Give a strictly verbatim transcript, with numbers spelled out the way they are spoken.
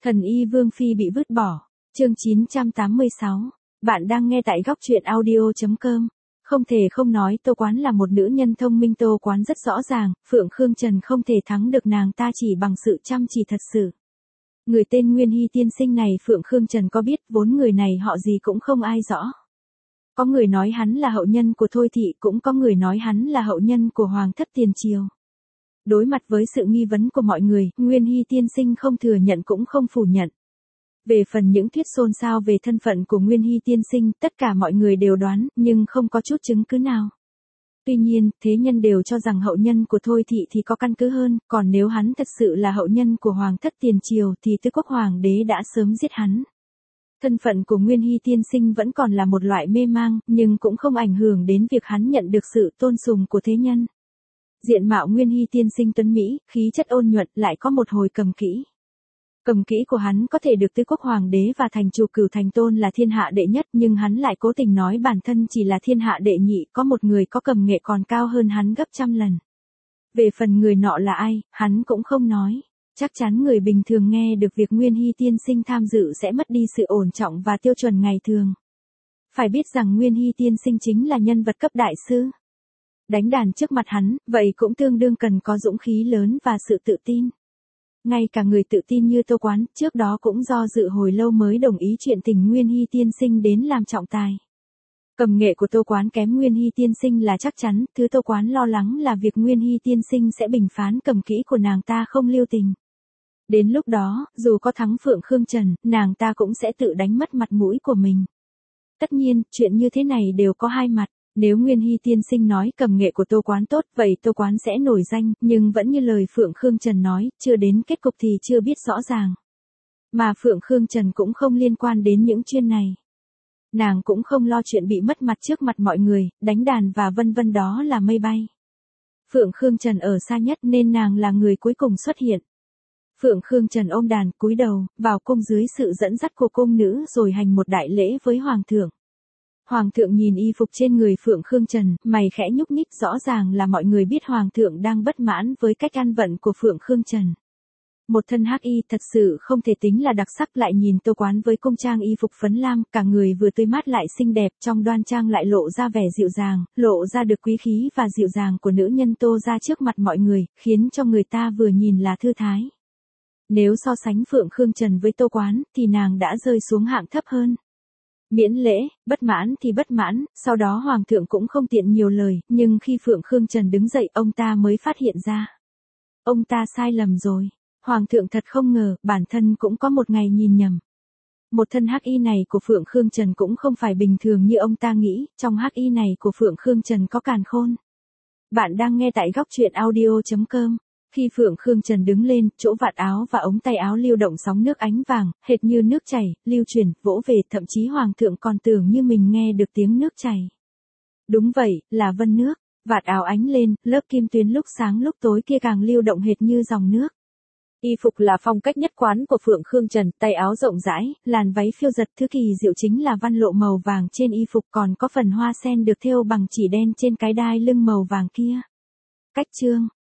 Thần y Vương Phi bị vứt bỏ. Chương chín trăm tám mươi sáu. Bạn đang nghe tại góc truyện audio chấm com. Không thể không nói Tô Quán là một nữ nhân thông minh. Tô Quán rất rõ ràng, Phượng Khương Trần không thể thắng được nàng ta chỉ bằng sự chăm chỉ thật sự. Người tên Nguyên Hy tiên sinh này Phượng Khương Trần có biết, vốn người này họ gì cũng không ai rõ. Có người nói hắn là hậu nhân của Thôi Thị, cũng có người nói hắn là hậu nhân của Hoàng thất tiền triều. Đối mặt với sự nghi vấn của mọi người, Nguyên Hy tiên sinh không thừa nhận cũng không phủ nhận. Về phần những thuyết xôn xao về thân phận của Nguyên Hy tiên sinh, tất cả mọi người đều đoán, nhưng không có chút chứng cứ nào. Tuy nhiên, thế nhân đều cho rằng hậu nhân của Thôi Thị thì có căn cứ hơn, còn nếu hắn thật sự là hậu nhân của Hoàng thất tiền triều thì Tứ Quốc Hoàng đế đã sớm giết hắn. Thân phận của Nguyên Hy tiên sinh vẫn còn là một loại mê mang, nhưng cũng không ảnh hưởng đến việc hắn nhận được sự tôn sùng của thế nhân. Diện mạo Nguyên Hy tiên sinh tuấn mỹ, khí chất ôn nhuận, lại có một hồi cầm kỹ. Cầm kỹ của hắn có thể được Tứ Quốc Hoàng đế và thành chủ Cửu Thành tôn là thiên hạ đệ nhất, nhưng hắn lại cố tình nói bản thân chỉ là thiên hạ đệ nhị, có một người có cầm nghệ còn cao hơn hắn gấp trăm lần. Về phần người nọ là ai, hắn cũng không nói. Chắc chắn người bình thường nghe được việc Nguyên Hy tiên sinh tham dự sẽ mất đi sự ổn trọng và tiêu chuẩn ngày thường. Phải biết rằng Nguyên Hy tiên sinh chính là nhân vật cấp đại sư. Đánh đàn trước mặt hắn, vậy cũng tương đương cần có dũng khí lớn và sự tự tin. Ngay cả người tự tin như Tô Quán, trước đó cũng do dự hồi lâu mới đồng ý chuyện tình Nguyên Hy tiên sinh đến làm trọng tài. Cầm nghệ của Tô Quán kém Nguyên Hy tiên sinh là chắc chắn, thứ Tô Quán lo lắng là việc Nguyên Hy tiên sinh sẽ bình phán cầm kỹ của nàng ta không lưu tình. Đến lúc đó, dù có thắng Phượng Khương Trần, nàng ta cũng sẽ tự đánh mất mặt mũi của mình. Tất nhiên, chuyện như thế này đều có hai mặt. Nếu Nguyên Hy tiên sinh nói cầm nghệ của Tô Quán tốt, vậy Tô Quán sẽ nổi danh, nhưng vẫn như lời Phượng Khương Trần nói, chưa đến kết cục thì chưa biết rõ ràng. Mà Phượng Khương Trần cũng không liên quan đến những chuyện này. Nàng cũng không lo chuyện bị mất mặt trước mặt mọi người, đánh đàn và vân vân đó là mây bay. Phượng Khương Trần ở xa nhất nên nàng là người cuối cùng xuất hiện. Phượng Khương Trần ôm đàn, cúi đầu, vào cung dưới sự dẫn dắt của cung nữ rồi hành một đại lễ với Hoàng thượng. Hoàng thượng nhìn y phục trên người Phượng Khương Trần, mày khẽ nhúc nhích, rõ ràng là mọi người biết Hoàng thượng đang bất mãn với cách ăn vận của Phượng Khương Trần. Một thân hắc y thật sự không thể tính là đặc sắc, lại nhìn Tô Quán với cung trang y phục phấn lam, cả người vừa tươi mát lại xinh đẹp, trong đoan trang lại lộ ra vẻ dịu dàng, lộ ra được quý khí và dịu dàng của nữ nhân Tô ra trước mặt mọi người, khiến cho người ta vừa nhìn là thư thái. Nếu so sánh Phượng Khương Trần với Tô Quán, thì nàng đã rơi xuống hạng thấp hơn. Miễn lễ, bất mãn thì bất mãn, sau đó Hoàng thượng cũng không tiện nhiều lời, nhưng khi Phượng Khương Trần đứng dậy ông ta mới phát hiện ra. Ông ta sai lầm rồi. Hoàng thượng thật không ngờ, bản thân cũng có một ngày nhìn nhầm. Một thân hắc y này của Phượng Khương Trần cũng không phải bình thường như ông ta nghĩ, trong hắc y này của Phượng Khương Trần có càn khôn. Bạn đang nghe tại góc truyện audio chấm com. Khi Phượng Khương Trần đứng lên, chỗ vạt áo và ống tay áo lưu động sóng nước ánh vàng, hệt như nước chảy, lưu chuyển, vỗ về, thậm chí Hoàng thượng còn tưởng như mình nghe được tiếng nước chảy. Đúng vậy, là vân nước. Vạt áo ánh lên, lớp kim tuyến lúc sáng lúc tối kia càng lưu động hệt như dòng nước. Y phục là phong cách nhất quán của Phượng Khương Trần, tay áo rộng rãi, làn váy phiêu giật, thứ kỳ diệu chính là văn lộ màu vàng trên y phục, còn có phần hoa sen được thêu bằng chỉ đen trên cái đai lưng màu vàng kia. Cách chương